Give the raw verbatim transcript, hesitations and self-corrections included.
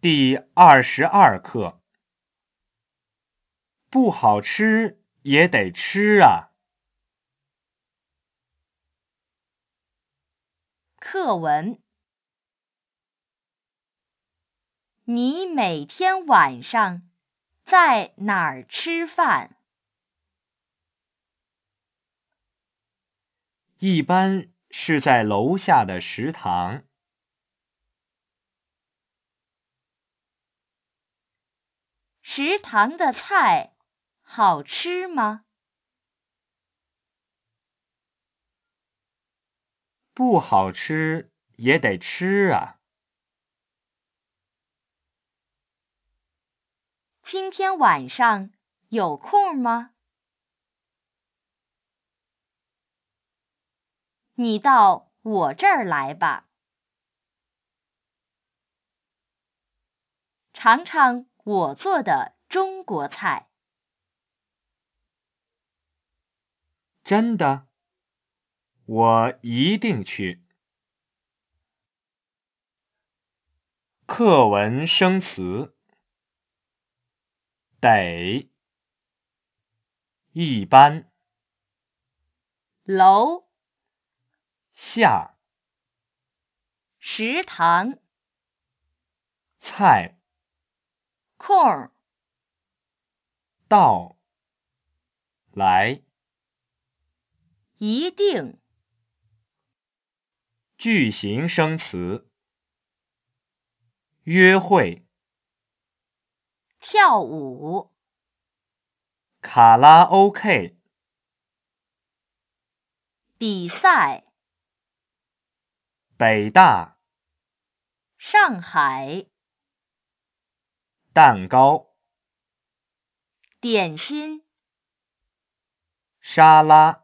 第二十二课，不好吃也得吃啊。 课文：你每天晚上在哪儿吃饭？ 一般是在楼下的食堂。 食堂的菜好吃吗？ 不好吃也得吃啊。 今天晚上有空吗？你到我这儿来吧，尝尝我做的中国菜。 真的？我一定去。课文生词：得、一般、 楼、 下、 食堂、 菜、 空、 到、来。 一定。 句型生词：约会、 跳舞、 卡拉 OK、 比赛、 北大、 上海、 蛋糕、 点心、 沙拉。